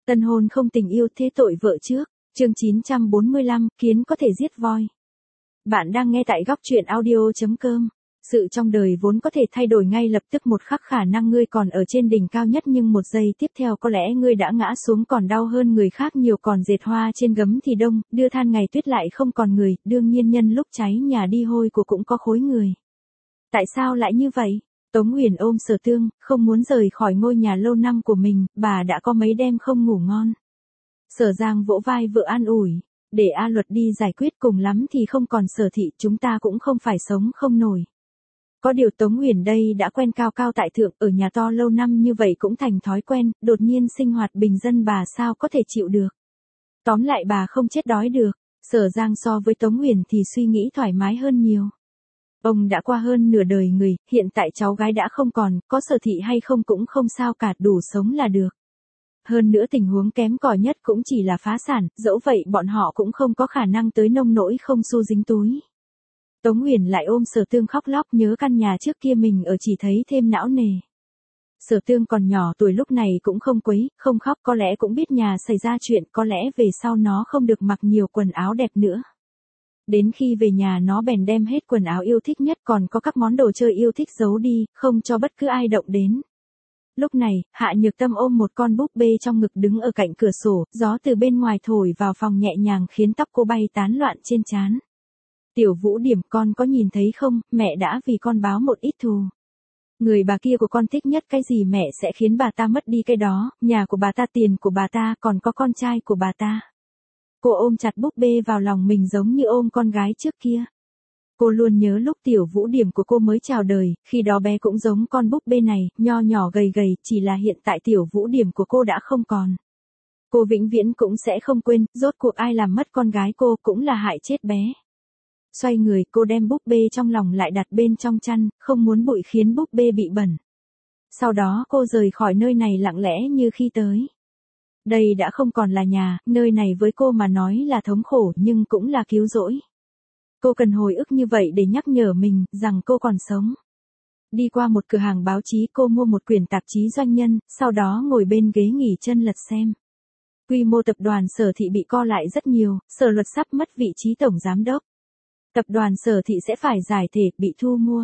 Tân hôn không tình yêu thế tội vợ trước. Chương 945, kiến có thể giết voi. Bạn đang nghe tại góc truyện audio.com. Sự trong đời vốn có thể thay đổi ngay lập tức, một khắc khả năng ngươi còn ở trên đỉnh cao nhất nhưng một giây tiếp theo có lẽ ngươi đã ngã xuống còn đau hơn người khác nhiều. Còn dệt hoa trên gấm thì đông, đưa than ngày tuyết lại không còn người, đương nhiên nhân lúc cháy nhà đi hôi của cũng có khối người. Tại sao lại như vậy? Tống Uyển ôm Sở Tương, không muốn rời khỏi ngôi nhà lâu năm của mình, bà đã có mấy đêm không ngủ ngon. Sở Giang vỗ vai vợ an ủi, để A Luật đi giải quyết, cùng lắm thì không còn Sở Thị, chúng ta cũng không phải sống không nổi. Có điều Tống Uyển đây đã quen cao cao tại thượng, ở nhà to lâu năm như vậy cũng thành thói quen, đột nhiên sinh hoạt bình dân bà sao có thể chịu được. Tóm lại bà không chết đói được. Sở Giang so với Tống Uyển thì suy nghĩ thoải mái hơn nhiều. Ông đã qua hơn nửa đời người, hiện tại cháu gái đã không còn, có Sở Thị hay không cũng không sao cả, đủ sống là được. Hơn nữa tình huống kém cỏi nhất cũng chỉ là phá sản, dẫu vậy bọn họ cũng không có khả năng tới nông nỗi không xu dính túi. Tống Uyển lại ôm Sở Tương khóc lóc, nhớ căn nhà trước kia mình ở chỉ thấy thêm não nề. Sở Tương còn nhỏ tuổi lúc này cũng không quấy, không khóc, có lẽ cũng biết nhà xảy ra chuyện, có lẽ về sau nó không được mặc nhiều quần áo đẹp nữa. Đến khi về nhà nó bèn đem hết quần áo yêu thích nhất còn có các món đồ chơi yêu thích giấu đi, không cho bất cứ ai động đến. Lúc này, Hạ Nhược Tâm ôm một con búp bê trong ngực đứng ở cạnh cửa sổ, gió từ bên ngoài thổi vào phòng nhẹ nhàng khiến tóc cô bay tán loạn trên trán. Tiểu Vũ Điểm, con có nhìn thấy không, mẹ đã vì con báo một ít thù. Người bà kia của con thích nhất cái gì mẹ sẽ khiến bà ta mất đi cái đó, nhà của bà ta, tiền của bà ta, còn có con trai của bà ta. Cô ôm chặt búp bê vào lòng mình giống như ôm con gái trước kia. Cô luôn nhớ lúc Tiểu Vũ Điểm của cô mới chào đời, khi đó bé cũng giống con búp bê này, nho nhỏ gầy gầy, chỉ là hiện tại Tiểu Vũ Điểm của cô đã không còn. Cô vĩnh viễn cũng sẽ không quên, rốt cuộc ai làm mất con gái cô cũng là hại chết bé. Xoay người, cô đem búp bê trong lòng lại đặt bên trong chăn, không muốn bụi khiến búp bê bị bẩn. Sau đó cô rời khỏi nơi này lặng lẽ như khi tới. Đây đã không còn là nhà, nơi này với cô mà nói là thống khổ nhưng cũng là cứu rỗi. Cô cần hồi ức như vậy để nhắc nhở mình rằng cô còn sống. Đi qua một cửa hàng báo chí, cô mua một quyển tạp chí doanh nhân, sau đó ngồi bên ghế nghỉ chân lật xem. Quy mô tập đoàn Sở Thị bị co lại rất nhiều, Sở Luật sắp mất vị trí tổng giám đốc. Tập đoàn Sở Thị sẽ phải giải thể, bị thu mua.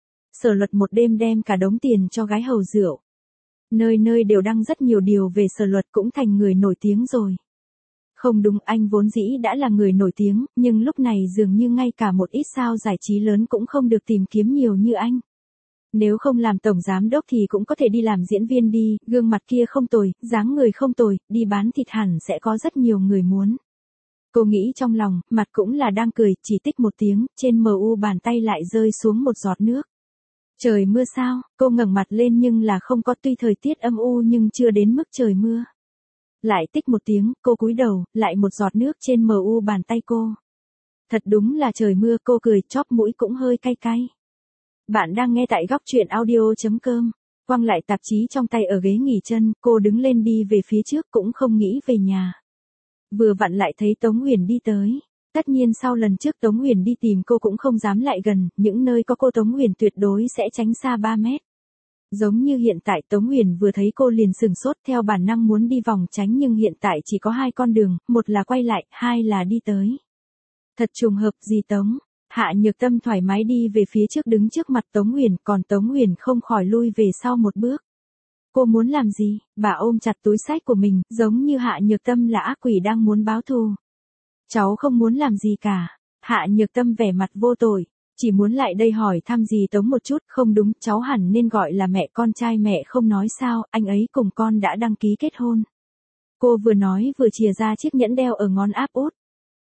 Sở Luật một đêm đem cả đống tiền cho gái hầu rượu. Nơi nơi đều đăng rất nhiều điều về Sở Luật, cũng thành người nổi tiếng rồi. Không đúng, anh vốn dĩ đã là người nổi tiếng, nhưng lúc này dường như ngay cả một ít sao giải trí lớn cũng không được tìm kiếm nhiều như anh. Nếu không làm tổng giám đốc thì cũng có thể đi làm diễn viên đi, gương mặt kia không tồi, dáng người không tồi, đi bán thịt hẳn sẽ có rất nhiều người muốn. Cô nghĩ trong lòng, mặt cũng là đang cười, chỉ tích một tiếng, trên mu bàn tay lại rơi xuống một giọt nước. Trời mưa sao? Cô ngẩng mặt lên nhưng là không có, tuy thời tiết âm u nhưng chưa đến mức trời mưa. Lại tích một tiếng, cô cúi đầu, lại một giọt nước trên mu bàn tay cô. Thật đúng là trời mưa, cô cười, chóp mũi cũng hơi cay cay. Bạn đang nghe tại góc truyện audio.com. Quăng lại tạp chí trong tay ở ghế nghỉ chân, cô đứng lên đi về phía trước, cũng không nghĩ về nhà. Vừa vặn lại thấy Tống Uyển đi tới. Tất nhiên sau lần trước Tống Uyển đi tìm cô cũng không dám lại gần, những nơi có cô Tống Uyển tuyệt đối sẽ tránh xa 3 mét. Giống như hiện tại Tống Uyển vừa thấy cô liền sừng sốt, theo bản năng muốn đi vòng tránh, nhưng hiện tại chỉ có 2 con đường, một là quay lại, 2 là đi tới. Thật trùng hợp gì Tống? Hạ Nhược Tâm thoải mái đi về phía trước đứng trước mặt Tống Uyển, còn Tống Uyển không khỏi lui về sau một bước. Cô muốn làm gì? Bà ôm chặt túi xách của mình, giống như Hạ Nhược Tâm là ác quỷ đang muốn báo thù. Cháu không muốn làm gì cả. Hạ Nhược Tâm vẻ mặt vô tội, chỉ muốn lại đây hỏi thăm gì Tống một chút, không đúng, cháu hẳn nên gọi là mẹ, con trai mẹ không nói sao, anh ấy cùng con đã đăng ký kết hôn. Cô vừa nói vừa chìa ra chiếc nhẫn đeo ở ngón áp út.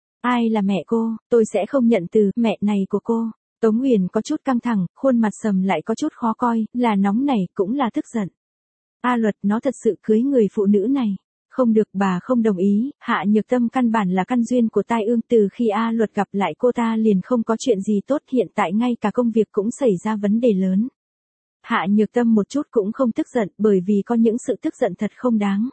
Ai là mẹ cô, tôi sẽ không nhận từ mẹ này của cô. Tống Uyển có chút căng thẳng, khuôn mặt sầm lại có chút khó coi, là nóng nảy cũng là tức giận. A Luật, nó thật sự cưới người phụ nữ này. Không được, bà không đồng ý. Hạ Nhược Tâm căn bản là căn duyên của tai ương, từ khi A Luật gặp lại cô ta liền không có chuyện gì tốt, hiện tại ngay cả công việc cũng xảy ra vấn đề lớn. Hạ Nhược Tâm một chút cũng không tức giận, bởi vì có những sự tức giận thật không đáng.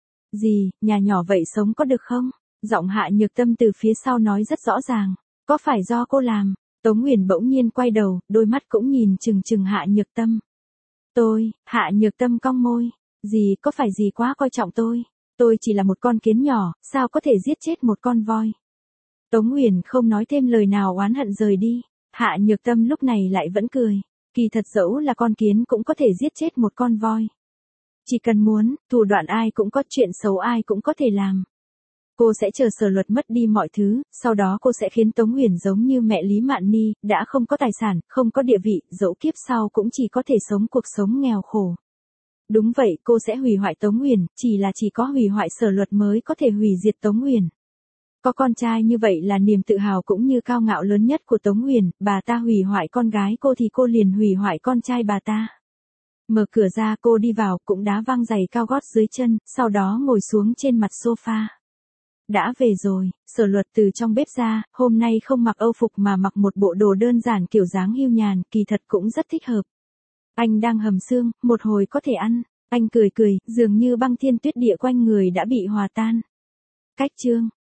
Gì, nhà nhỏ vậy sống có được không? Giọng Hạ Nhược Tâm từ phía sau nói rất rõ ràng. Có phải do cô làm? Tống Uyển bỗng nhiên quay đầu, đôi mắt cũng nhìn chừng chừng Hạ Nhược Tâm. Hạ Nhược Tâm cong môi. Gì, có phải gì quá coi trọng tôi? Tôi chỉ là một con kiến nhỏ, sao có thể giết chết một con voi. Tống Uyển không nói thêm lời nào oán hận rời đi. Hạ Nhược Tâm lúc này lại vẫn cười. Kỳ thật dẫu là con kiến cũng có thể giết chết một con voi. Chỉ cần muốn, thủ đoạn ai cũng có, chuyện xấu ai cũng có thể làm. Cô sẽ chờ Sở Luật mất đi mọi thứ, sau đó cô sẽ khiến Tống Uyển giống như mẹ Lý Mạn Ni, đã không có tài sản, không có địa vị, dẫu kiếp sau cũng chỉ có thể sống cuộc sống nghèo khổ. Đúng vậy, cô sẽ hủy hoại Tống Uyển, chỉ có hủy hoại Sở Luật mới có thể hủy diệt Tống Uyển. Có con trai như vậy là niềm tự hào cũng như cao ngạo lớn nhất của Tống Uyển, bà ta hủy hoại con gái cô thì cô liền hủy hoại con trai bà ta. Mở cửa ra cô đi vào, cũng đá văng giày cao gót dưới chân, sau đó ngồi xuống trên mặt sofa. Đã về rồi, Sở Luật từ trong bếp ra, hôm nay không mặc âu phục mà mặc một bộ đồ đơn giản kiểu dáng hiu nhàn, kỳ thật cũng rất thích hợp. Anh đang hầm xương, một hồi có thể ăn. Anh cười cười, dường như băng thiên tuyết địa quanh người đã bị hòa tan. Cách chương